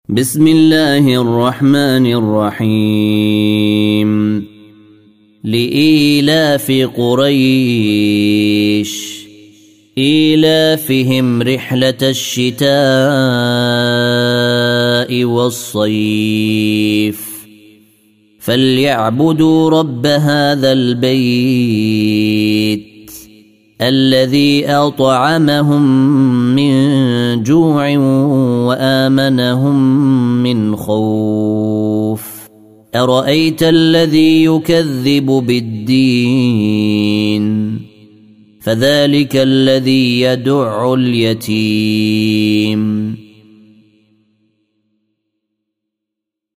بسم الله الرحمن الرحيم لإيلاف قريش إيلافهم رحلة الشتاء والصيف فليعبدوا رب هذا البيت الذي أطعمهم من جوع وآمنهم من خوف أرأيت الذي يكذب بالدين فذلك الذي يدع اليتيم